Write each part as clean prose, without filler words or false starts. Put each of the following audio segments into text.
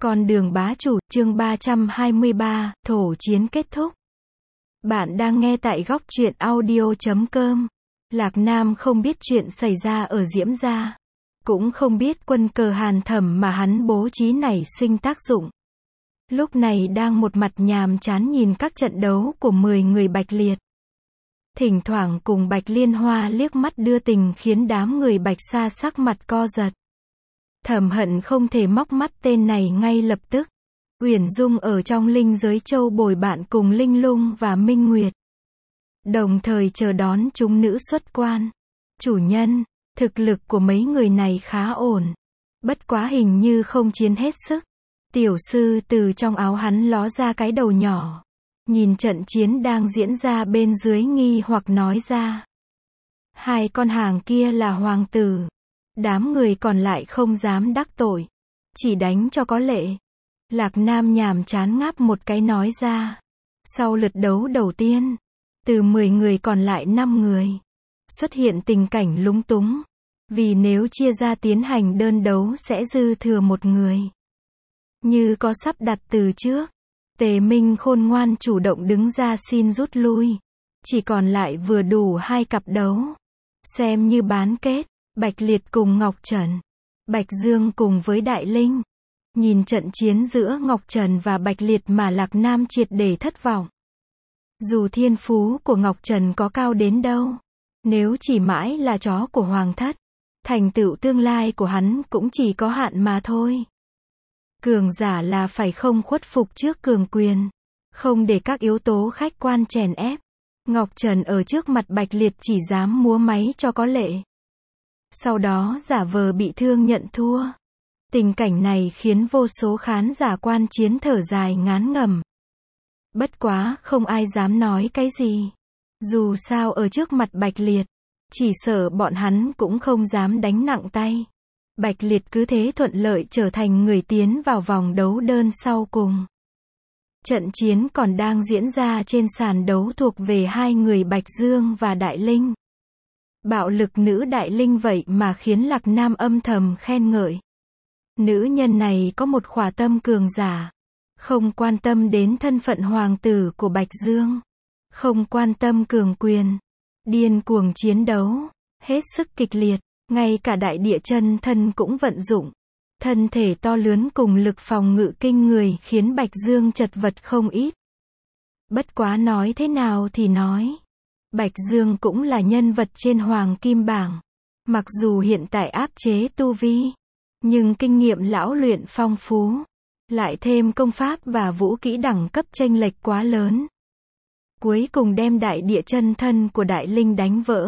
Con đường bá chủ, chương 323, thổ chiến kết thúc. Bạn đang nghe tại góc truyện audio.com. Lạc Nam không biết chuyện xảy ra ở Diễm Gia. Cũng không biết quân cờ Hàn Thẩm mà hắn bố trí nảy sinh tác dụng. Lúc này đang một mặt nhàm chán nhìn các trận đấu của 10 người Bạch Liệt. Thỉnh thoảng cùng Bạch Liên Hoa liếc mắt đưa tình khiến đám người Bạch Sa sắc mặt co giật. Thẩm Hận không thể móc mắt tên này ngay lập tức. Uyển Dung ở trong linh giới châu bồi bạn cùng Linh Lung và Minh Nguyệt. Đồng thời chờ đón chúng nữ xuất quan. Chủ nhân, thực lực của mấy người này khá ổn. Bất quá hình như không chiến hết sức. Tiểu sư từ trong áo hắn ló ra cái đầu nhỏ. Nhìn trận chiến đang diễn ra bên dưới nghi hoặc nói ra. Hai con hàng kia là hoàng tử. Đám người còn lại không dám đắc tội. Chỉ đánh cho có lệ. Lạc Nam nhàm chán ngáp một cái nói ra. Sau lượt đấu đầu tiên, từ 10 người còn lại 5 người. Xuất hiện tình cảnh lúng túng. Vì nếu chia ra tiến hành đơn đấu sẽ dư thừa một người. Như có sắp đặt từ trước. Tề Minh khôn ngoan chủ động đứng ra xin rút lui. Chỉ còn lại vừa đủ 2 cặp đấu. Xem như bán kết. Bạch Liệt cùng Ngọc Trần. Bạch Dương cùng với Đại Linh. Nhìn trận chiến giữa Ngọc Trần và Bạch Liệt mà Lạc Nam triệt để thất vọng. Dù thiên phú của Ngọc Trần có cao đến đâu. Nếu chỉ mãi là chó của Hoàng thất. Thành tựu tương lai của hắn cũng chỉ có hạn mà thôi. Cường giả là phải không khuất phục trước cường quyền. Không để các yếu tố khách quan chèn ép. Ngọc Trần ở trước mặt Bạch Liệt chỉ dám múa máy cho có lệ. Sau đó giả vờ bị thương nhận thua. Tình cảnh này khiến vô số khán giả quan chiến thở dài ngán ngẩm. Bất quá không ai dám nói cái gì. Dù sao ở trước mặt Bạch Liệt, chỉ sợ bọn hắn cũng không dám đánh nặng tay. Bạch Liệt cứ thế thuận lợi trở thành người tiến vào vòng đấu đơn sau cùng. Trận chiến còn đang diễn ra trên sàn đấu thuộc về hai người Bạch Dương và Đại Linh. Bạo lực nữ Đại Linh vậy mà khiến Lạc Nam âm thầm khen ngợi. Nữ nhân này có một khỏa tâm cường giả. Không quan tâm đến thân phận hoàng tử của Bạch Dương. Không quan tâm cường quyền. Điên cuồng chiến đấu. Hết sức kịch liệt. Ngay cả đại địa chân thân cũng vận dụng. Thân thể to lớn cùng lực phòng ngự kinh người khiến Bạch Dương chật vật không ít. Bất quá nói thế nào thì nói. Bạch Dương cũng là nhân vật trên Hoàng Kim Bảng. Mặc dù hiện tại áp chế tu vi. Nhưng kinh nghiệm lão luyện phong phú. Lại thêm công pháp và vũ kỹ đẳng cấp chênh lệch quá lớn. Cuối cùng đem đại địa chân thân của Đại Linh đánh vỡ.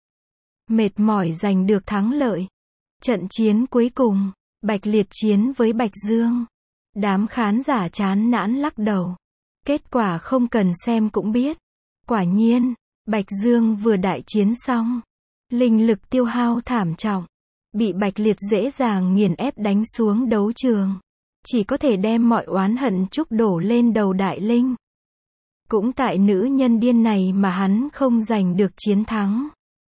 Mệt mỏi giành được thắng lợi. Trận chiến cuối cùng, Bạch Liệt chiến với Bạch Dương. Đám khán giả chán nản lắc đầu. Kết quả không cần xem cũng biết. Quả nhiên, Bạch Dương vừa đại chiến xong. Linh lực tiêu hao thảm trọng. Bị Bạch Liệt dễ dàng nghiền ép đánh xuống đấu trường. Chỉ có thể đem mọi oán hận trút đổ lên đầu Đại Linh. Cũng tại nữ nhân điên này mà hắn không giành được chiến thắng.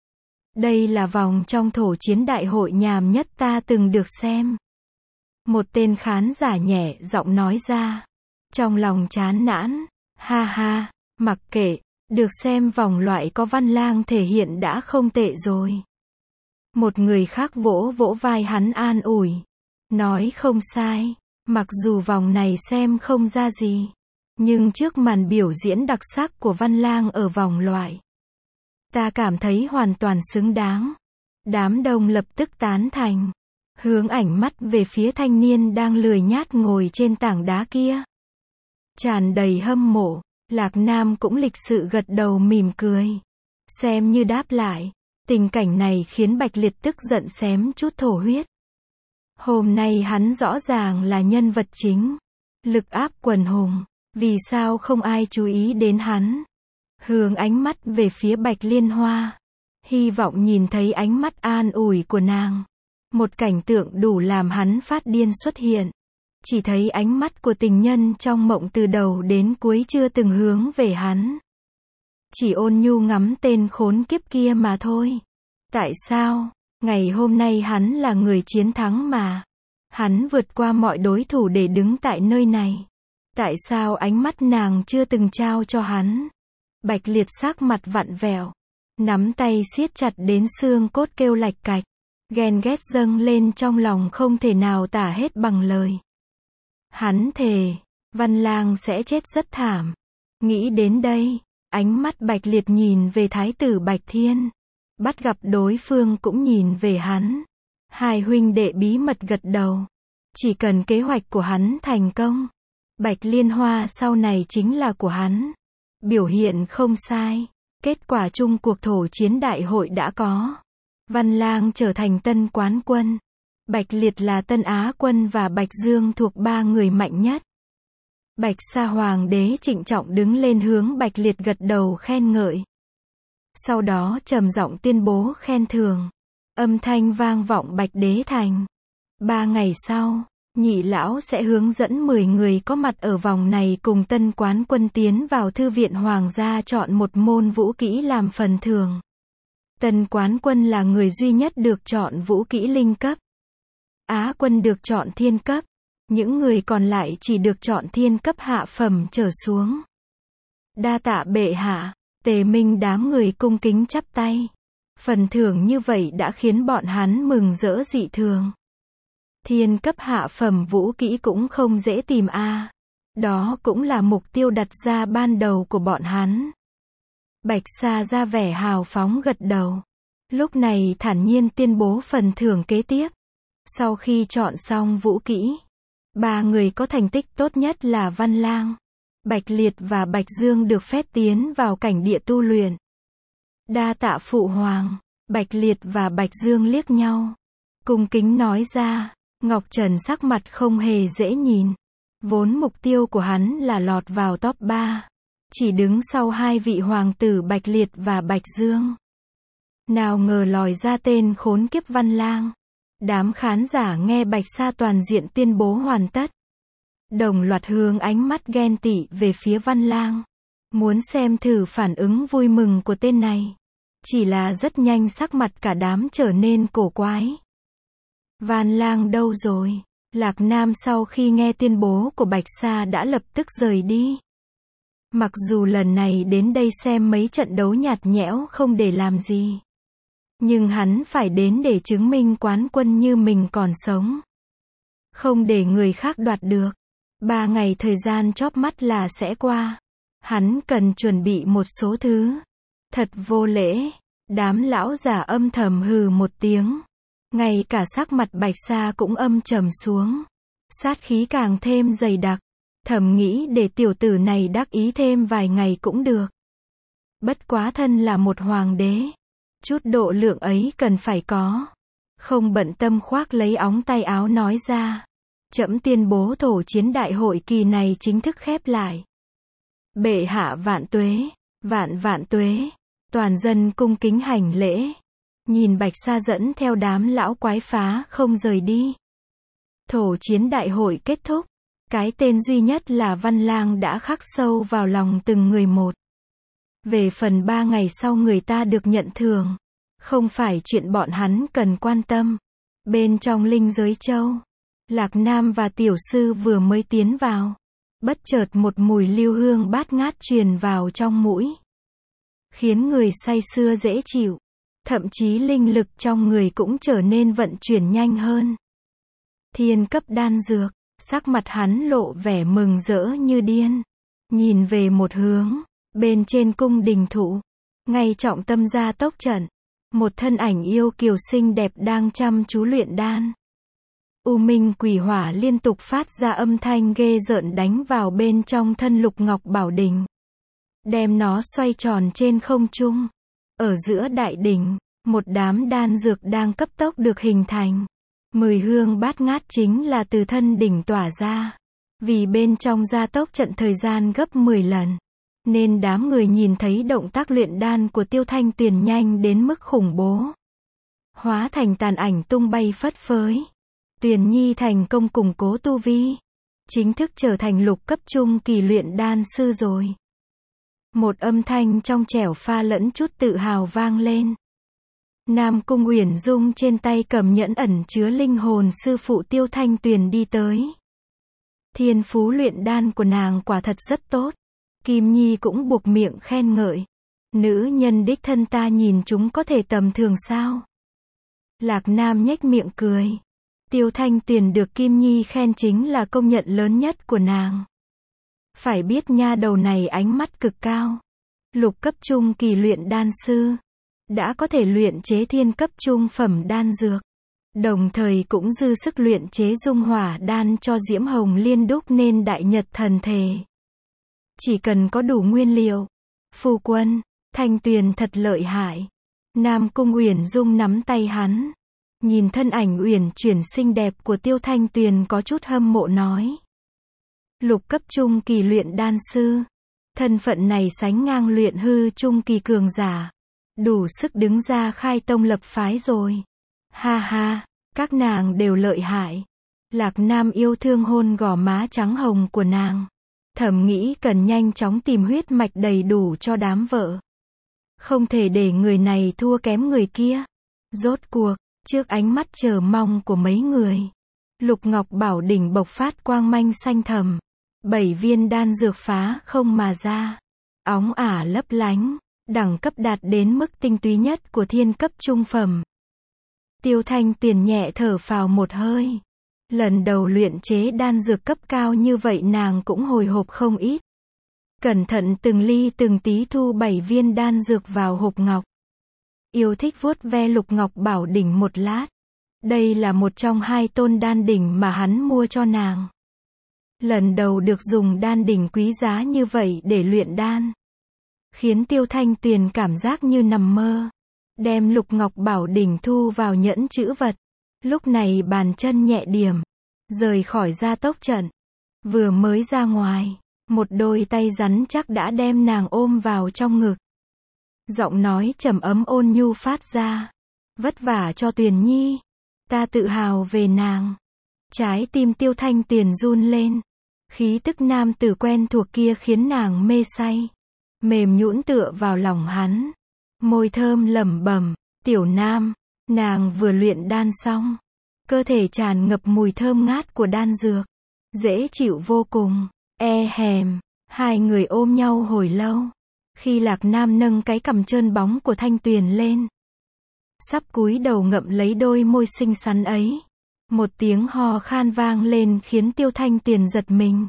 Đây là vòng trong thổ chiến đại hội nhàm nhất ta từng được xem. Một tên khán giả nhẹ giọng nói ra. Trong lòng chán nản. Ha ha, mặc kệ. Được xem vòng loại có Văn Lang thể hiện đã không tệ rồi. Một người khác vỗ vỗ vai hắn an ủi. Nói không sai. Mặc dù vòng này xem không ra gì. Nhưng trước màn biểu diễn đặc sắc của Văn Lang ở vòng loại. Ta cảm thấy hoàn toàn xứng đáng. Đám đông lập tức tán thành. Hướng ảnh mắt về phía thanh niên đang lười nhát ngồi trên tảng đá kia. Tràn đầy hâm mộ. Lạc Nam cũng lịch sự gật đầu mỉm cười. Xem như đáp lại. Tình cảnh này khiến Bạch Liệt tức giận xém chút thổ huyết. Hôm nay hắn rõ ràng là nhân vật chính. Lực áp quần hùng. Vì sao không ai chú ý đến hắn? Hướng ánh mắt về phía Bạch Liên Hoa. Hy vọng nhìn thấy ánh mắt an ủi của nàng. Một cảnh tượng đủ làm hắn phát điên xuất hiện. Chỉ thấy ánh mắt của tình nhân trong mộng từ đầu đến cuối chưa từng hướng về hắn. Chỉ ôn nhu ngắm tên khốn kiếp kia mà thôi. Tại sao? Ngày hôm nay hắn là người chiến thắng mà. Hắn vượt qua mọi đối thủ để đứng tại nơi này. Tại sao ánh mắt nàng chưa từng trao cho hắn? Bạch Liệt sắc mặt vặn vẹo, nắm tay siết chặt đến xương cốt kêu lạch cạch. Ghen ghét dâng lên trong lòng không thể nào tả hết bằng lời. Hắn thề, Văn Lang sẽ chết rất thảm. Nghĩ đến đây, ánh mắt Bạch Liệt nhìn về Thái tử Bạch Thiên. Bắt gặp đối phương cũng nhìn về hắn. Hai huynh đệ bí mật gật đầu. Chỉ cần kế hoạch của hắn thành công, Bạch Liên Hoa sau này chính là của hắn. Biểu hiện không sai. Kết quả chung cuộc thổ chiến đại hội đã có. Văn Lang trở thành tân quán quân. Bạch Liệt là tân Á quân và Bạch Dương thuộc ba người mạnh nhất. Bạch Sa Hoàng đế trịnh trọng đứng lên hướng Bạch Liệt gật đầu khen ngợi. Sau đó trầm giọng tuyên bố khen thưởng. Âm thanh vang vọng Bạch Đế Thành. 3 ngày sau, nhị lão sẽ hướng dẫn 10 người có mặt ở vòng này cùng tân quán quân tiến vào thư viện hoàng gia chọn một môn vũ kỹ làm phần thưởng. Tân quán quân là người duy nhất được chọn vũ kỹ linh cấp. Á quân được chọn thiên cấp. Những người còn lại chỉ được chọn thiên cấp hạ phẩm trở xuống. Đa tạ bệ hạ. Tề Minh đám người cung kính chắp tay. Phần thưởng như vậy đã khiến bọn hắn mừng rỡ dị thường. Thiên cấp hạ phẩm vũ kỹ cũng không dễ tìm a. Đó cũng là mục tiêu đặt ra ban đầu của bọn hắn. Bạch Sa ra vẻ hào phóng gật đầu. Lúc này thản nhiên tuyên bố phần thưởng kế tiếp. Sau khi chọn xong vũ kỹ, 3 người có thành tích tốt nhất là Văn Lang, Bạch Liệt và Bạch Dương được phép tiến vào cảnh địa tu luyện. Đa tạ phụ hoàng. Bạch Liệt và Bạch Dương liếc nhau, cung kính nói ra. Ngọc Trần sắc mặt không hề dễ nhìn. Vốn mục tiêu của hắn là lọt vào top 3, chỉ đứng sau hai vị hoàng tử Bạch Liệt và Bạch Dương. Nào ngờ lòi ra tên khốn kiếp Văn Lang. Đám khán giả nghe Bạch Sa toàn diện tuyên bố hoàn tất, đồng loạt hướng ánh mắt ghen tị về phía Văn Lang, muốn xem thử phản ứng vui mừng của tên này. Chỉ là rất nhanh sắc mặt cả đám trở nên cổ quái. Văn Lang đâu rồi? Lạc Nam sau khi nghe tuyên bố của Bạch Sa đã lập tức rời đi. Mặc dù lần này đến đây xem mấy trận đấu nhạt nhẽo không để làm gì, nhưng hắn phải đến để chứng minh quán quân như mình còn sống. Không để người khác đoạt được. 3 ngày thời gian chóp mắt là sẽ qua. Hắn cần chuẩn bị một số thứ. Thật vô lễ. Đám lão giả âm thầm hừ một tiếng. Ngay cả sắc mặt Bạch Sa cũng âm trầm xuống. Sát khí càng thêm dày đặc. Thầm nghĩ để tiểu tử này đắc ý thêm vài ngày cũng được. Bất quá thân là một hoàng đế, chút độ lượng ấy cần phải có. Không bận tâm khoác lấy óng tay áo nói ra. Trẫm tuyên bố thổ chiến đại hội kỳ này chính thức khép lại. Bệ hạ vạn tuế, vạn tuế. Toàn dân cung kính hành lễ. Nhìn Bạch Sa dẫn theo đám lão quái phá không rời đi. Thổ chiến đại hội kết thúc. Cái tên duy nhất là Văn Lang đã khắc sâu vào lòng từng người một. Về phần 3 ngày sau người ta được nhận thưởng, không phải chuyện bọn hắn cần quan tâm. Bên trong linh giới châu, Lạc Nam và tiểu sư vừa mới tiến vào. Bất chợt một mùi lưu hương bát ngát truyền vào trong mũi, khiến người say sưa dễ chịu. Thậm chí linh lực trong người cũng trở nên vận chuyển nhanh hơn. Thiên cấp đan dược. Sắc mặt hắn lộ vẻ mừng rỡ như điên. Nhìn về một hướng, bên trên cung đình thụ, ngay trọng tâm gia tốc trận, một thân ảnh yêu kiều xinh đẹp đang chăm chú luyện đan. U minh quỷ hỏa liên tục phát ra âm thanh ghê rợn đánh vào bên trong thân Lục Ngọc Bảo Đình, đem nó xoay tròn trên không trung. Ở giữa đại đỉnh, một đám đan dược đang cấp tốc được hình thành. 10 hương bát ngát chính là từ thân đỉnh tỏa ra. Vì bên trong gia tốc trận thời gian gấp 10 lần, nên đám người nhìn thấy động tác luyện đan của Tiêu Thanh Tuyền nhanh đến mức khủng bố. Hóa thành tàn ảnh tung bay phất phới. Tuyền Nhi thành công củng cố tu vi, chính thức trở thành lục cấp trung kỳ luyện đan sư rồi. Một âm thanh trong trẻo pha lẫn chút tự hào vang lên. Nam Cung Uyển Dung trên tay cầm nhẫn ẩn chứa linh hồn sư phụ Tiêu Thanh Tuyền đi tới. Thiên phú luyện đan của nàng quả thật rất tốt. Kim Nhi cũng buộc miệng khen ngợi. Nữ nhân đích thân ta nhìn chúng có thể tầm thường sao? Lạc Nam nhếch miệng cười. Tiêu Thanh Tuyền được Kim Nhi khen chính là công nhận lớn nhất của nàng. Phải biết nha đầu này ánh mắt cực cao. Lục cấp trung kỳ luyện đan sư. Đã có thể luyện chế thiên cấp trung phẩm đan dược. Đồng thời cũng dư sức luyện chế dung hỏa đan cho Diễm Hồng Liên đúc nên đại nhật thần thể. Chỉ cần có đủ nguyên liệu. Phu quân, Thanh Tuyền thật lợi hại. Nam Cung Uyển Dung nắm tay hắn. Nhìn thân ảnh uyển chuyển xinh đẹp của Tiêu Thanh Tuyền có chút hâm mộ nói. Lục cấp trung kỳ luyện đan sư. Thân phận này sánh ngang luyện hư trung kỳ cường giả. Đủ sức đứng ra khai tông lập phái rồi. Ha ha, các nàng đều lợi hại. Lạc Nam yêu thương hôn gò má trắng hồng của nàng. Thầm nghĩ cần nhanh chóng tìm huyết mạch đầy đủ cho đám vợ. Không thể để người này thua kém người kia. Rốt cuộc, trước ánh mắt chờ mong của mấy người, Lục Ngọc Bảo đỉnh bộc phát quang manh xanh thẳm. 7 viên đan dược phá không mà ra. Óng ả lấp lánh, đẳng cấp đạt đến mức tinh túy nhất của thiên cấp trung phẩm. Tiêu Thanh Tuyền nhẹ thở phào một hơi. Lần đầu luyện chế đan dược cấp cao như vậy nàng cũng hồi hộp không ít. Cẩn thận từng ly từng tí thu 7 viên đan dược vào hộp ngọc. Yêu thích vuốt ve Lục Ngọc Bảo đỉnh một lát. Đây là một trong 2 tôn đan đỉnh mà hắn mua cho nàng. Lần đầu được dùng đan đỉnh quý giá như vậy để luyện đan. Khiến Tiêu Thanh Tuyền cảm giác như nằm mơ. Đem Lục Ngọc Bảo đỉnh thu vào nhẫn chữ vật. Lúc này bàn chân nhẹ điểm. Rời khỏi gia tốc trận. Vừa mới ra ngoài. Một đôi tay rắn chắc đã đem nàng ôm vào trong ngực. Giọng nói trầm ấm ôn nhu phát ra. Vất vả cho Tuyền Nhi. Ta tự hào về nàng. Trái tim Tiêu Thanh Tuyền run lên. Khí tức nam tử quen thuộc kia khiến nàng mê say. Mềm nhũn tựa vào lòng hắn. Môi thơm lẩm bẩm. Tiểu Nam. Nàng vừa luyện đan xong. Cơ thể tràn ngập mùi thơm ngát của đan dược. Dễ chịu vô cùng. Hèm. Hai người ôm nhau hồi lâu. Khi Lạc Nam nâng cái cằm trơn bóng của Thanh Tuyền lên. Sắp cúi đầu ngậm lấy đôi môi xinh xắn ấy. Một tiếng hò khan vang lên khiến Tiêu Thanh Tuyền giật mình.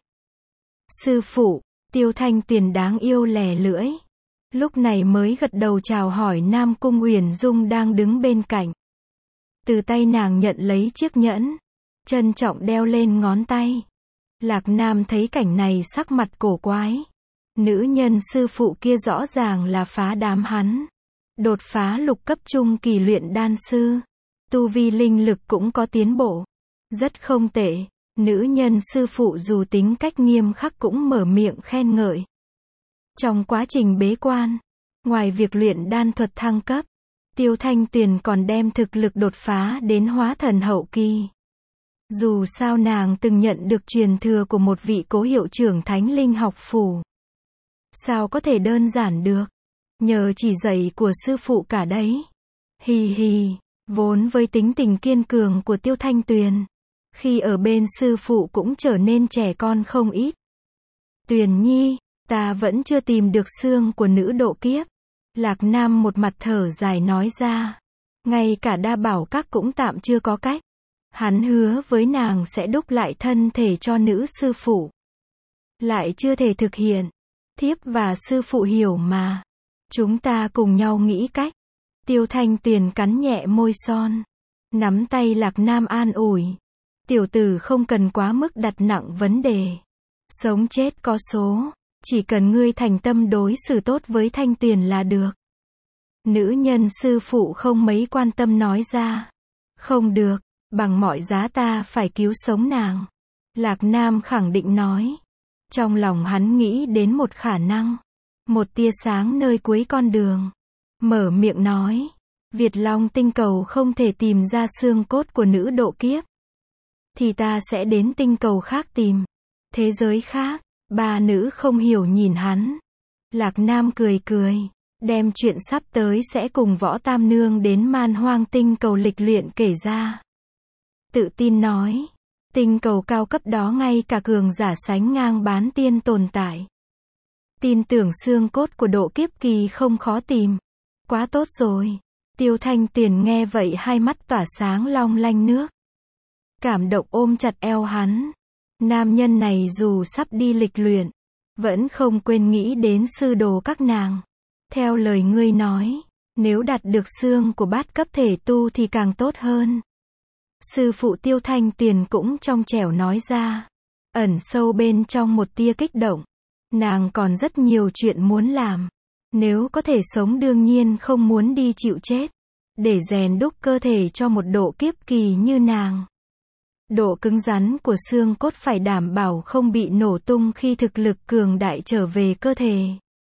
Sư phụ, Tiêu Thanh Tuyền đáng yêu lè lưỡi. Lúc này mới gật đầu chào hỏi Nam Cung Uyển Dung đang đứng bên cạnh. Từ tay nàng nhận lấy chiếc nhẫn. Trân trọng đeo lên ngón tay. Lạc Nam thấy cảnh này sắc mặt cổ quái. Nữ nhân sư phụ kia rõ ràng là phá đám hắn. Đột phá lục cấp trung kỳ luyện đan sư. Tu vi linh lực cũng có tiến bộ. Rất không tệ. Nữ nhân sư phụ dù tính cách nghiêm khắc cũng mở miệng khen ngợi. Trong quá trình bế quan, ngoài việc luyện đan thuật thăng cấp, Tiêu Thanh Tuyền còn đem thực lực đột phá đến hóa thần hậu kỳ. Dù sao nàng từng nhận được truyền thừa của một vị cố hiệu trưởng Thánh Linh học phủ. Sao có thể đơn giản được? Nhờ chỉ dạy của sư phụ cả đấy. Hì hì, vốn với tính tình kiên cường của Tiêu Thanh Tuyền. Khi ở bên sư phụ cũng trở nên trẻ con không ít. Tuyền Nhi, ta vẫn chưa tìm được xương của nữ độ kiếp. Lạc Nam một mặt thở dài nói ra. Ngay cả đa bảo các cũng tạm chưa có cách. Hắn hứa với nàng sẽ đúc lại thân thể cho nữ sư phụ. Lại chưa thể thực hiện. Thiếp và sư phụ hiểu mà. Chúng ta cùng nhau nghĩ cách. Tiêu Thanh Tuyền cắn nhẹ môi son. Nắm tay Lạc Nam an ủi. Tiểu tử không cần quá mức đặt nặng vấn đề. Sống chết có số. Chỉ cần ngươi thành tâm đối xử tốt với Thanh Tuyền là được. Nữ nhân sư phụ không mấy quan tâm nói ra. Không được, bằng mọi giá ta phải cứu sống nàng. Lạc Nam khẳng định nói. Trong lòng hắn nghĩ đến một khả năng. Một tia sáng nơi cuối con đường. Mở miệng nói. Việt Long tinh cầu không thể tìm ra xương cốt của nữ độ kiếp. Thì ta sẽ đến tinh cầu khác tìm. Thế giới khác. Ba nữ không hiểu nhìn hắn. Lạc Nam cười cười. đem chuyện sắp tới sẽ cùng Võ Tam Nương đến Man Hoang tinh cầu lịch luyện kể ra. Tự tin nói, tinh cầu cao cấp đó ngay cả cường giả sánh ngang bán tiên tồn tại. Tin tưởng xương cốt của độ kiếp kỳ không khó tìm. Quá tốt rồi. Tiêu Thanh Tuyền nghe vậy hai mắt tỏa sáng long lanh nước. Cảm động ôm chặt eo hắn. Nam nhân này dù sắp đi lịch luyện, vẫn không quên nghĩ đến sư đồ các nàng. Theo lời ngươi nói, nếu đạt được xương của bát cấp thể tu thì càng tốt hơn. Sư phụ Tiêu Thanh Tuyền cũng trong trẻo nói ra. Ẩn sâu bên trong một tia kích động. Nàng còn rất nhiều chuyện muốn làm. Nếu có thể sống đương nhiên không muốn đi chịu chết. Để rèn đúc cơ thể cho một độ kiếp kỳ như nàng. Độ cứng rắn của xương cốt phải đảm bảo không bị nổ tung khi thực lực cường đại trở về cơ thể.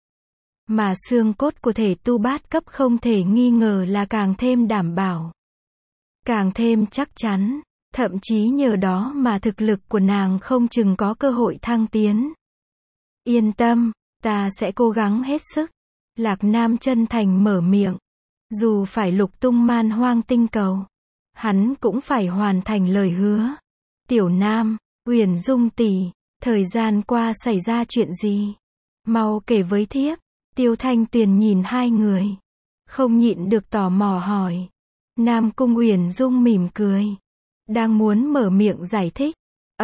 Mà xương cốt của thể tu bát cấp không thể nghi ngờ là càng thêm đảm bảo. Càng thêm chắc chắn. Thậm chí nhờ đó mà thực lực của nàng không chừng có cơ hội thăng tiến. Yên tâm, ta sẽ cố gắng hết sức. Lạc Nam chân thành mở miệng. Dù phải lục tung Man Hoang tinh cầu, hắn cũng phải hoàn thành lời hứa. Tiểu Nam, Uyển Dung tỷ, thời gian qua xảy ra chuyện gì? Mau kể với thiếp. Tiêu Thanh Tuyền nhìn hai người, không nhịn được tò mò hỏi. Nam Cung Uyển Dung mỉm cười, đang muốn mở miệng giải thích.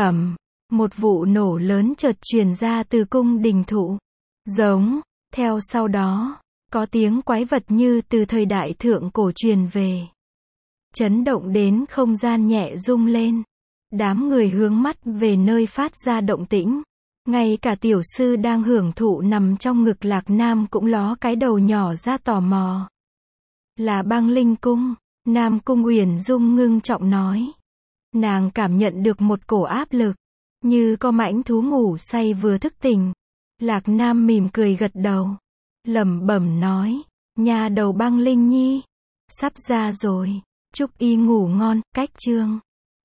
Một vụ nổ lớn chợt truyền ra từ cung đình thụ. Giống, theo sau đó, có tiếng quái vật như từ thời đại thượng cổ truyền về. Chấn động đến không gian nhẹ rung lên. Đám người hướng mắt về nơi phát ra động tĩnh. Ngay cả tiểu sư đang hưởng thụ nằm trong ngực Lạc Nam cũng ló cái đầu nhỏ ra tò mò. Là Băng Linh Cung, Nam Cung Uyển Dung ngưng trọng nói. Nàng cảm nhận được một cổ áp lực, như có mãnh thú ngủ say vừa thức tỉnh. Lạc Nam mỉm cười gật đầu, lẩm bẩm nói, nha đầu Băng Linh nhi, sắp ra rồi, chúc y ngủ ngon. Cách chương